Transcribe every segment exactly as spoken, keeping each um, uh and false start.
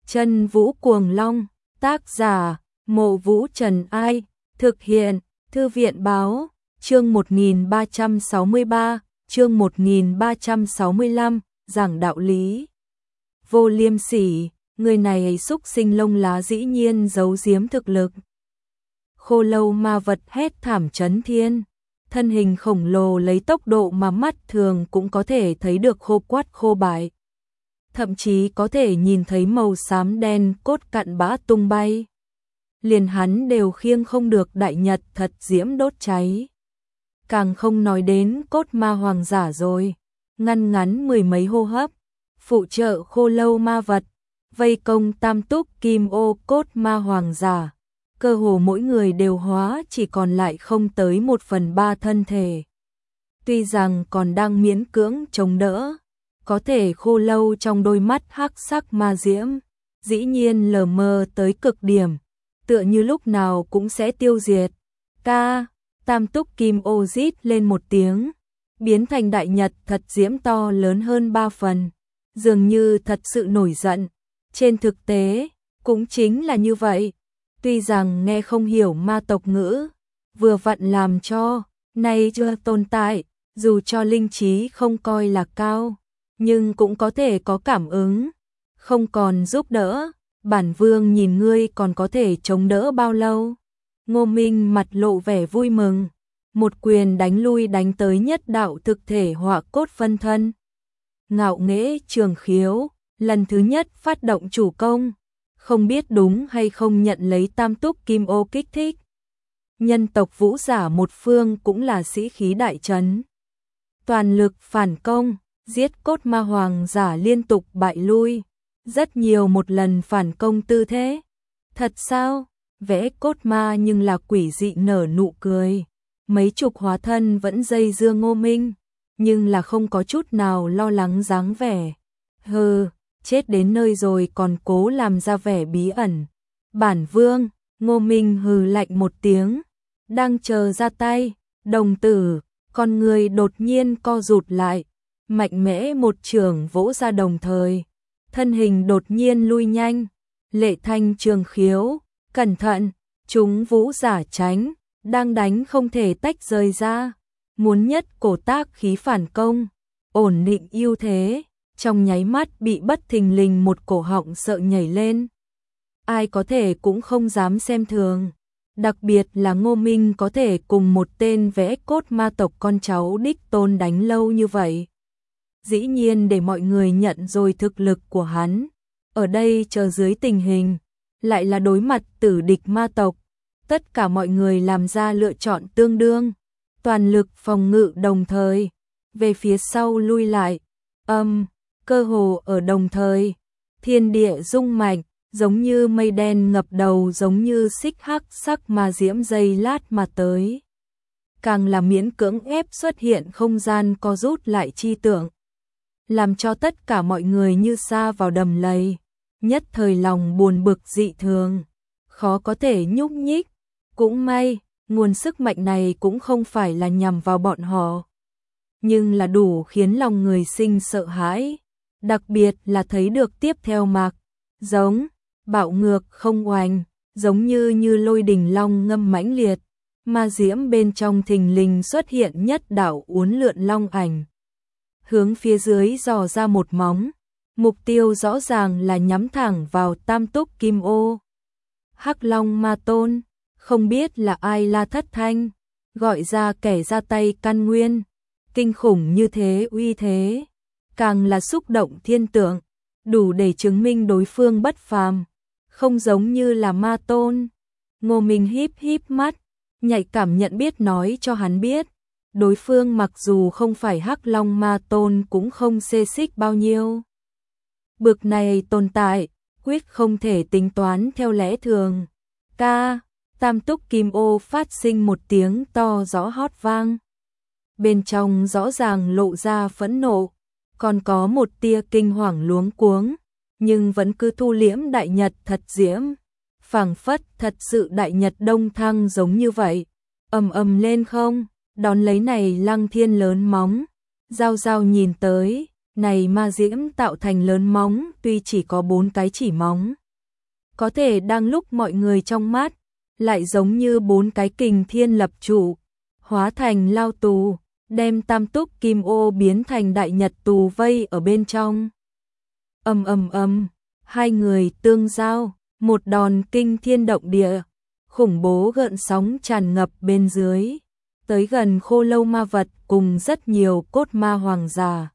Chân Vũ Cuồng Long, tác giả, Mộ Vũ Trần Ai, thực hiện, Thư viện Báo, chương một nghìn ba trăm sáu mươi ba, chương một nghìn ba trăm sáu mươi lăm, giảng đạo lý. Vô Liêm Sỉ, người này xúc sinh lông lá dĩ nhiên giấu giếm thực lực. Khô Lâu ma vật hét thảm chấn thiên, thân hình khổng lồ lấy tốc độ mà mắt thường cũng có thể thấy được khô quắt khô bại. Thậm chí có thể nhìn thấy màu xám đen cốt cặn bã tung bay. Liền hắn đều khiêng không được đại nhật thật diễm đốt cháy. Càng không nói đến cốt ma hoàng giả rồi, ngăn ngắn mười mấy hô hấp, phụ trợ Khô Lâu ma vật, vây công tam túc kim ô cốt ma hoàng giả. Cơ hồ mỗi người đều hóa chỉ còn lại không tới một phần ba thân thể. Tuy rằng còn đang miễn cưỡng chống đỡ, có thể Khô Lâu trong đôi mắt hắc sắc ma diễm, dĩ nhiên lờ mờ tới cực điểm, tựa như lúc nào cũng sẽ tiêu diệt. Ca, tam túc kim ô rít lên một tiếng, biến thành đại nhật thật diễm to lớn hơn ba phần, dường như thật sự nổi giận. Trên thực tế, cũng chính là như vậy. Tuy rằng nghe không hiểu ma tộc ngữ, vừa vặn làm cho, nay chưa tồn tại, dù cho linh trí không coi là cao, nhưng cũng có thể có cảm ứng, không còn giúp đỡ, bản vương nhìn ngươi còn có thể chống đỡ bao lâu. Ngô Minh mặt lộ vẻ vui mừng, một quyền đánh lui đánh tới nhất đạo thực thể hỏa cốt phân thân. Ngạo Nghễ Trường Khiếu, lần thứ nhất phát động chủ công, không biết đúng hay không nhận lấy tam túc kim ô kích thích. Nhân tộc vũ giả một phương cũng là sĩ khí đại trấn. Toàn lực phản công, giết cốt ma hoàng giả liên tục bại lui. Rất nhiều một lần phản công tư thế. Thật sao? Vẽ cốt ma nhưng là quỷ dị nở nụ cười. Mấy chục hóa thân vẫn dây dưa Ngô Minh, nhưng là không có chút nào lo lắng dáng vẻ. Hừ, chết đến nơi rồi còn cố làm ra vẻ bí ẩn. Bản vương, Ngô Minh hừ lạnh một tiếng, đang chờ ra tay, đồng tử, con người đột nhiên co rụt lại, mạnh mẽ một chưởng vỗ ra đồng thời, thân hình đột nhiên lui nhanh, Lệ Thanh Trường Khiếu, cẩn thận, chúng vũ giả tránh, đang đánh không thể tách rời ra, muốn nhất cổ tác khí phản công, ổn định ưu thế. Trong nháy mắt bị bất thình lình một cổ họng sợ nhảy lên. Ai có thể cũng không dám xem thường. Đặc biệt là Ngô Minh có thể cùng một tên vẽ cốt ma tộc con cháu đích tôn đánh lâu như vậy. Dĩ nhiên để mọi người nhận rồi thực lực của hắn. Ở đây chờ dưới tình hình, lại là đối mặt tử địch ma tộc. Tất cả mọi người làm ra lựa chọn tương đương. Toàn lực phòng ngự đồng thời, về phía sau lui lại. Âm... Um, Cơ hồ ở đồng thời, thiên địa rung mạnh, giống như mây đen ngập đầu, giống như xích hắc sắc ma diễm dây lát mà tới. Càng là miễn cưỡng ép xuất hiện không gian co rút lại chi tưởng, làm cho tất cả mọi người như sa vào đầm lầy, nhất thời lòng buồn bực dị thường, khó có thể nhúc nhích. Cũng may, nguồn sức mạnh này cũng không phải là nhằm vào bọn họ, nhưng là đủ khiến lòng người sinh sợ hãi. Đặc biệt là thấy được tiếp theo mạc, giống, bạo ngược không oanh, giống như như lôi đình long ngâm mãnh liệt, ma diễm bên trong thình lình xuất hiện nhất đạo uốn lượn long ảnh. Hướng phía dưới dò ra một móng, mục tiêu rõ ràng là nhắm thẳng vào tam túc kim ô. Hắc Long Ma Tôn, không biết là ai la thất thanh, gọi ra kẻ ra tay căn nguyên, kinh khủng như thế uy thế. Càng là xúc động thiên tượng, đủ để chứng minh đối phương bất phàm, không giống như là ma tôn. Ngô Minh híp híp mắt, nhạy cảm nhận biết nói cho hắn biết, đối phương mặc dù không phải Hắc Long ma tôn cũng không xê xích bao nhiêu. Bực này tồn tại, quyết không thể tính toán theo lẽ thường. Ca, tam túc kim ô phát sinh một tiếng to rõ hót vang. Bên trong rõ ràng lộ ra phẫn nộ. Còn có một tia kinh hoàng luống cuống, nhưng vẫn cứ thu liễm đại nhật thật diễm, phảng phất thật sự đại nhật đông thăng giống như vậy, ầm ầm lên không, đón lấy này Lăng Thiên lớn móng, Giao Giao nhìn tới, này ma diễm tạo thành lớn móng, tuy chỉ có bốn cái chỉ móng. Có thể đang lúc mọi người trong mắt, lại giống như bốn cái kình thiên lập trụ, hóa thành lao tù, đem tam túc kim ô biến thành đại nhật tù vây ở bên trong. Ầm ầm ầm, hai người tương giao, một đòn kinh thiên động địa, khủng bố gợn sóng tràn ngập bên dưới, tới gần khô lâu ma vật cùng rất nhiều cốt ma hoàng giả.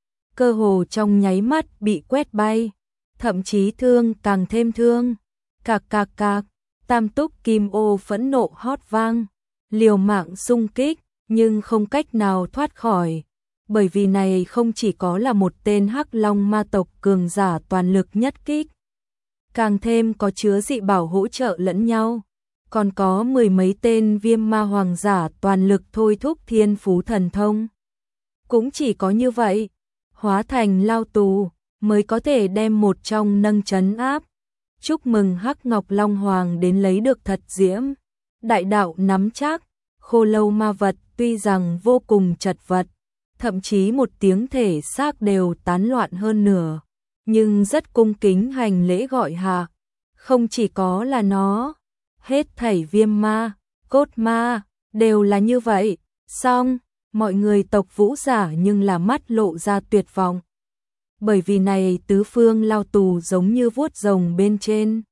Cơ hồ trong nháy mắt bị quét bay, thậm chí thương càng thêm thương. Cạc cạc cạc, tam túc kim ô phẫn nộ hót vang, liều mạng xung kích, nhưng không cách nào thoát khỏi, bởi vì này không chỉ có là một tên hắc long ma tộc cường giả toàn lực nhất kích, càng thêm có chứa dị bảo hỗ trợ lẫn nhau, còn có mười mấy tên viêm ma hoàng giả toàn lực thôi thúc thiên phú thần thông. Cũng chỉ có như vậy, hóa thành lao tù, mới có thể đem một trong nâng trấn áp. Chúc mừng Hắc Ngọc Long Hoàng đến lấy được thật diễm. Đại đạo nắm chắc, khô lâu ma vật tuy rằng vô cùng chật vật, thậm chí một tiếng thể xác đều tán loạn hơn nửa, nhưng rất cung kính hành lễ gọi hạ. Không chỉ có là nó, hết thảy viêm ma, cốt ma, đều là như vậy. Xong, mọi người tộc vũ giả nhưng là mắt lộ ra tuyệt vọng. Bởi vì này tứ phương lao tù giống như vuốt rồng bên trên.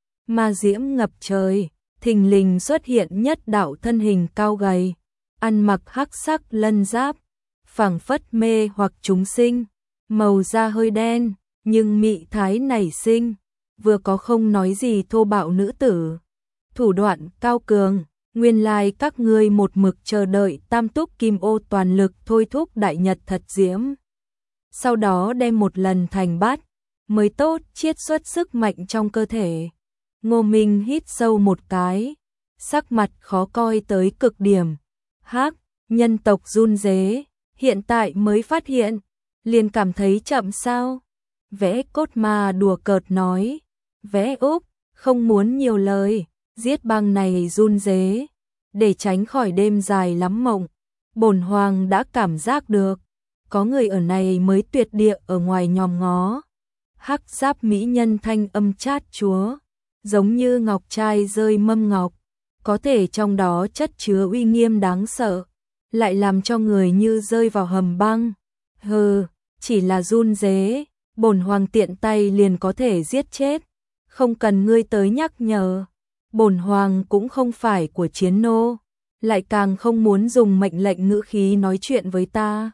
Ma diễm ngập trời, thình lình xuất hiện nhất đạo thân hình cao gầy, ăn mặc hắc sắc lân giáp, phảng phất mê hoặc chúng sinh, màu da hơi đen, nhưng mị thái nảy sinh, vừa có không nói gì thô bạo nữ tử. Thủ đoạn cao cường, nguyên lai các ngươi một mực chờ đợi tam túc kim ô toàn lực thôi thúc đại nhật thật diễm. Sau đó đem một lần thành bát, mới tốt chiết xuất sức mạnh trong cơ thể. Ngô Minh hít sâu một cái, sắc mặt khó coi tới cực điểm. Hắc, nhân tộc run rế, hiện tại mới phát hiện, liền cảm thấy chậm sao. Vẽ cốt ma đùa cợt nói, vẽ úp, không muốn nhiều lời, giết băng này run rế, để tránh khỏi đêm dài lắm mộng. Bổn hoàng đã cảm giác được, có người ở này mới tuyệt địa ở ngoài nhòm ngó. Hắc giáp mỹ nhân thanh âm chát chúa, giống như ngọc trai rơi mâm ngọc, có thể trong đó chất chứa uy nghiêm đáng sợ, lại làm cho người như rơi vào hầm băng. Hừ, chỉ là run rế, bổn hoàng tiện tay liền có thể giết chết, không cần ngươi tới nhắc nhở. Bổn hoàng cũng không phải của chiến nô, lại càng không muốn dùng mệnh lệnh ngữ khí nói chuyện với ta.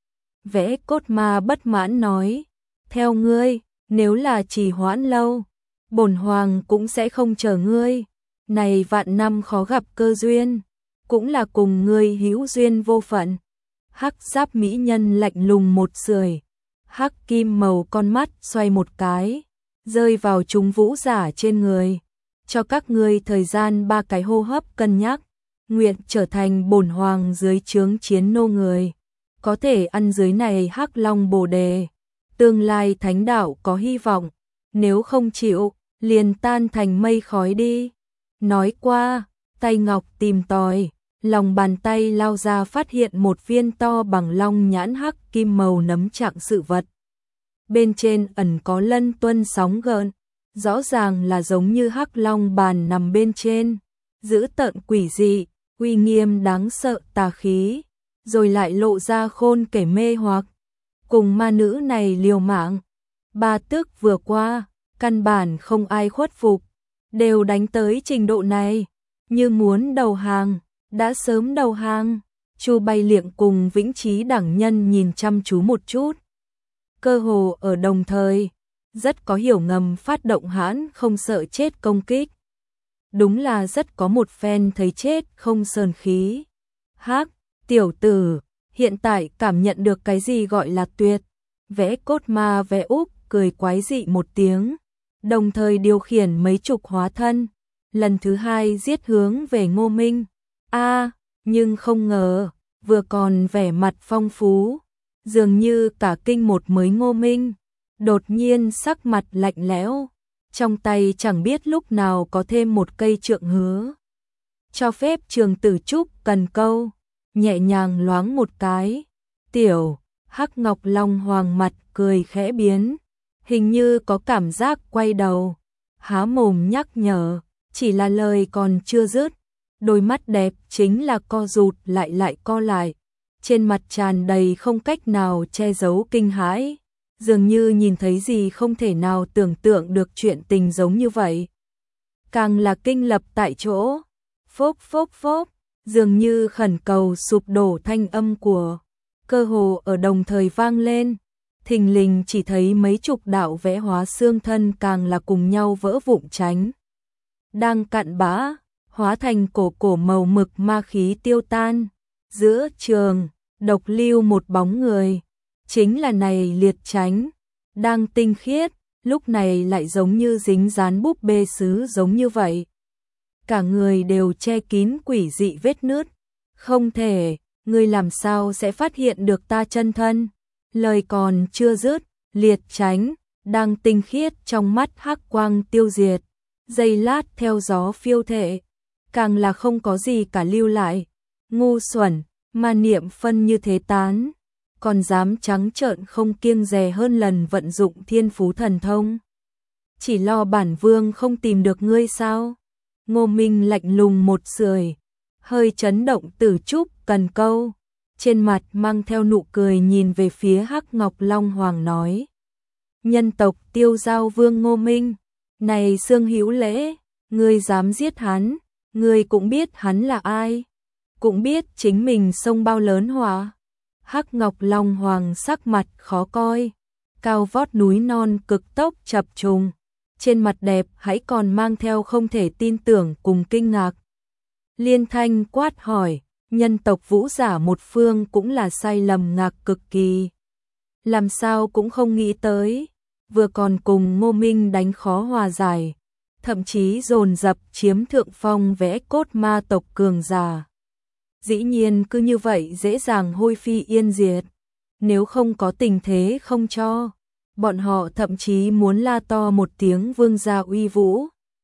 Vẽ cốt ma bất mãn nói, theo ngươi, nếu là trì hoãn lâu, bổn hoàng cũng sẽ không chờ ngươi. Này vạn năm khó gặp cơ duyên, cũng là cùng ngươi hữu duyên vô phận. Hắc giáp mỹ nhân lạnh lùng một sưởi, hắc kim màu con mắt xoay một cái, rơi vào chúng vũ giả trên người. Cho các ngươi thời gian ba cái hô hấp cân nhắc, nguyện trở thành bổn hoàng dưới trướng chiến nô người, có thể ăn dưới này hắc long bồ đề, tương lai thánh đạo có hy vọng, nếu không chịu, liền tan thành mây khói đi. Nói qua, tay ngọc tìm tòi, lòng bàn tay lao ra phát hiện một viên to bằng long nhãn hắc kim màu nấm trạng sự vật. Bên trên ẩn có lân tuân sóng gợn, rõ ràng là giống như hắc long bàn nằm bên trên, dữ tợn quỷ dị, uy nghiêm đáng sợ tà khí, rồi lại lộ ra khôn kể mê hoặc. Cùng ma nữ này liều mạng, ba tước vừa qua, căn bản không ai khuất phục, đều đánh tới trình độ này, như muốn đầu hàng, đã sớm đầu hàng. Chu Bay Liệng cùng Vĩnh Chí đẳng nhân nhìn chăm chú một chút, cơ hồ ở đồng thời, rất có hiểu ngầm phát động hãn không sợ chết công kích. Đúng là rất có một phen thấy chết không sờn khí. Hắc, tiểu tử, hiện tại cảm nhận được cái gì gọi là tuyệt. Vẽ cốt ma vẽ úp cười quái dị một tiếng, đồng thời điều khiển mấy chục hóa thân, lần thứ hai giết hướng về Ngô Minh. A, à, nhưng không ngờ, vừa còn vẻ mặt phong phú, dường như cả kinh một mới Ngô Minh, đột nhiên sắc mặt lạnh lẽo, trong tay chẳng biết lúc nào có thêm một cây trượng hứa. Cho phép Trường Tử Trúc cần câu, nhẹ nhàng loáng một cái, tiểu, Hắc Ngọc Long Hoàng mặt cười khẽ biến, hình như có cảm giác quay đầu, há mồm nhắc nhở, chỉ là lời còn chưa dứt, đôi mắt đẹp chính là co rụt lại lại co lại, trên mặt tràn đầy không cách nào che giấu kinh hãi, dường như nhìn thấy gì không thể nào tưởng tượng được chuyện tình giống như vậy. Càng là kinh lập tại chỗ, phốc phốc phốc, dường như khẩn cầu sụp đổ thanh âm của cơ hồ ở đồng thời vang lên, thình lình chỉ thấy mấy chục đạo vẽ hóa xương thân càng là cùng nhau vỡ vụn tránh. Đang cạn bã, hóa thành cổ cổ màu mực ma khí tiêu tan, giữa trường, độc lưu một bóng người, chính là này Liệt Chánh, đang tinh khiết, lúc này lại giống như dính dán búp bê sứ giống như vậy. Cả người đều che kín quỷ dị vết nứt, không thể, ngươi làm sao sẽ phát hiện được ta chân thân? Lời còn chưa dứt, Liệt Chánh, đang tinh khiết trong mắt hắc quang tiêu diệt, giây lát theo gió phiêu thể, càng là không có gì cả lưu lại, ngu xuẩn, mà niệm phân như thế tán, còn dám trắng trợn không kiêng dè hơn lần vận dụng thiên phú thần thông. Chỉ lo bản vương không tìm được ngươi sao? Ngô Minh lạnh lùng một sưởi, hơi chấn động Tử Trúc cần câu, trên mặt mang theo nụ cười nhìn về phía Hắc Ngọc Long Hoàng nói. Nhân tộc Tiêu Giao Vương Ngô Minh, này Xương Hữu Lễ, ngươi dám giết hắn, ngươi cũng biết hắn là ai, cũng biết chính mình xông bao lớn họa. Hắc Ngọc Long Hoàng sắc mặt khó coi, cao vót núi non cực tốc chập trùng, trên mặt đẹp hãy còn mang theo không thể tin tưởng cùng kinh ngạc. Liên thanh quát hỏi, nhân tộc Vũ giả một phương cũng là sai lầm ngạc cực kỳ. Làm sao cũng không nghĩ tới, vừa còn cùng Ngô Minh đánh khó hòa giải, thậm chí dồn dập chiếm thượng phong vẽ cốt ma tộc cường giả. Dĩ nhiên cứ như vậy dễ dàng hôi phi yên diệt, nếu không có tình thế không cho, bọn họ thậm chí muốn la to một tiếng vương gia uy vũ.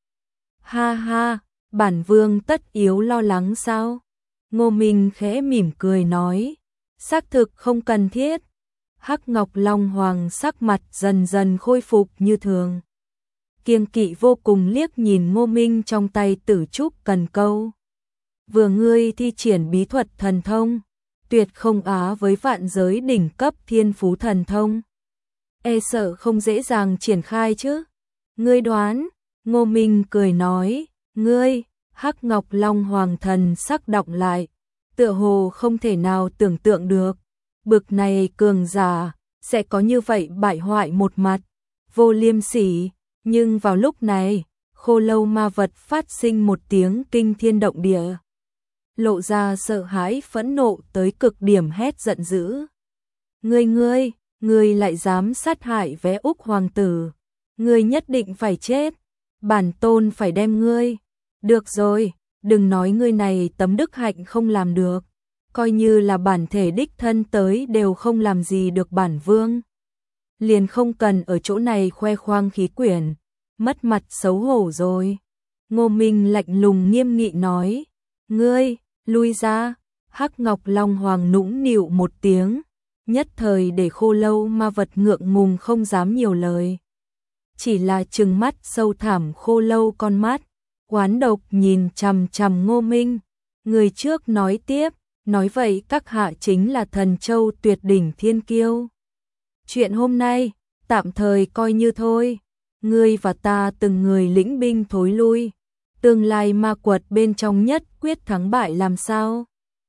Ha ha, bản vương tất yếu lo lắng sao? Ngô Minh khẽ mỉm cười nói, xác thực không cần thiết. Hắc Ngọc Long Hoàng sắc mặt dần dần khôi phục như thường, kiêng kỵ vô cùng liếc nhìn Ngô Minh trong tay Tử Trúc cần câu. Vừa ngươi thi triển bí thuật thần thông, tuyệt không á với vạn giới đỉnh cấp thiên phú thần thông, e sợ không dễ dàng triển khai chứ. Ngươi đoán? Ngô Minh cười nói, ngươi. Hắc Ngọc Long Hoàng thần sắc động lại, tựa hồ không thể nào tưởng tượng được, bực này cường giả sẽ có như vậy bại hoại một mặt, vô liêm sỉ. Nhưng vào lúc này, Khô Lâu ma vật phát sinh một tiếng kinh thiên động địa, lộ ra sợ hãi phẫn nộ tới cực điểm, hét giận dữ. Ngươi ngươi, ngươi lại dám sát hại Vé Úc hoàng tử, ngươi nhất định phải chết, bản tôn phải đem ngươi. Được rồi, đừng nói ngươi này tấm đức hạnh không làm được, coi như là bản thể đích thân tới đều không làm gì được bản vương. Liền không cần ở chỗ này khoe khoang khí quyển, mất mặt xấu hổ rồi. Ngô Minh lạnh lùng nghiêm nghị nói, ngươi, lui ra. Hắc Ngọc Long Hoàng nũng nịu một tiếng, nhất thời để Khô Lâu ma vật ngượng ngùng không dám nhiều lời. Chỉ là trừng mắt sâu thẳm khô lâu con mắt, oán độc nhìn chằm chằm Ngô Minh. Người trước nói tiếp, nói vậy các hạ chính là Thần Châu tuyệt đỉnh thiên kiêu. Chuyện hôm nay, tạm thời coi như thôi, ngươi và ta từng người lĩnh binh thối lui, tương lai ma quật bên trong nhất quyết thắng bại làm sao?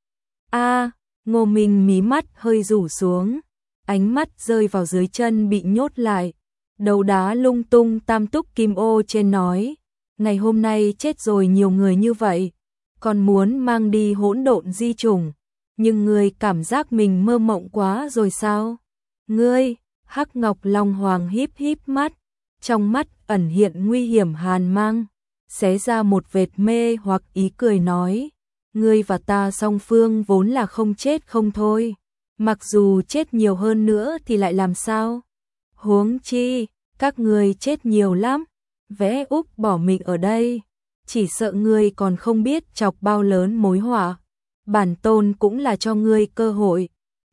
A, Ngô Minh mí mắt hơi rủ xuống, ánh mắt rơi vào dưới chân bị nhốt lại, đầu đá lung tung tam túc kim ô trên nói, ngày hôm nay chết rồi nhiều người như vậy, còn muốn mang đi hỗn độn di chủng, nhưng ngươi cảm giác mình mơ mộng quá rồi sao? Ngươi, Hắc Ngọc Long Hoàng híp híp mắt, trong mắt ẩn hiện nguy hiểm hàn mang, xé ra một vệt mê hoặc ý cười nói, ngươi và ta song phương vốn là không chết không thôi, mặc dù chết nhiều hơn nữa thì lại làm sao? Huống chi, các ngươi chết nhiều lắm, Vé Úc bỏ mình ở đây, chỉ sợ ngươi còn không biết chọc bao lớn mối họa. Bản tôn cũng là cho ngươi cơ hội,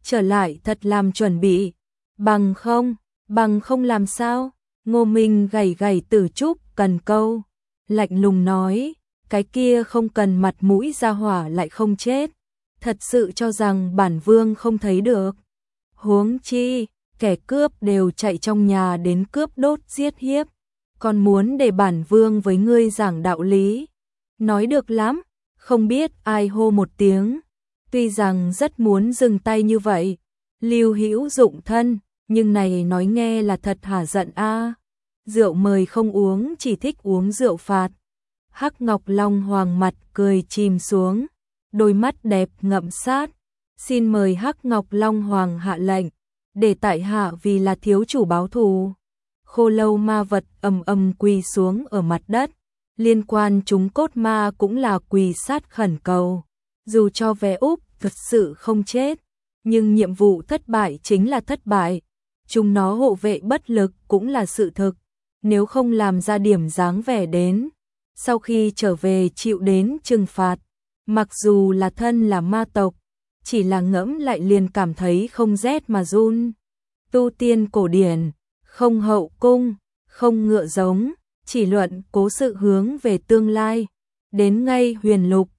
trở lại thật làm chuẩn bị, bằng không, bằng không làm sao? Ngô Minh gảy gảy Tử Trúc cần câu, lạnh lùng nói, cái kia không cần mặt mũi ra hỏa lại không chết, thật sự cho rằng bản vương không thấy được. Huống chi, kẻ cướp đều chạy trong nhà đến cướp đốt giết hiếp, còn muốn để bản vương với ngươi giảng đạo lý. Nói được lắm, không biết ai hô một tiếng, tuy rằng rất muốn dừng tay như vậy, Lưu Hữu Dụng thân, nhưng này nói nghe là thật hả giận a. Rượu mời không uống, chỉ thích uống rượu phạt. Hắc Ngọc Long Hoàng mặt cười chìm xuống, đôi mắt đẹp ngậm sát, xin mời Hắc Ngọc Long Hoàng hạ lệnh, để tại hạ vì là thiếu chủ báo thù. Khô Lâu ma vật ầm ầm quỳ xuống ở mặt đất, liên quan chúng cốt ma cũng là quỳ sát khẩn cầu. Dù cho vé úp thật sự không chết, nhưng nhiệm vụ thất bại chính là thất bại, chúng nó hộ vệ bất lực cũng là sự thực, nếu không làm ra điểm dáng vẻ đến, sau khi trở về chịu đến trừng phạt, mặc dù là thân là ma tộc, chỉ là ngẫm lại liền cảm thấy không rét mà run. Tu tiên cổ điển, không hậu cung, không ngựa giống, chỉ luận cố sự hướng về tương lai, đến ngay huyền lục,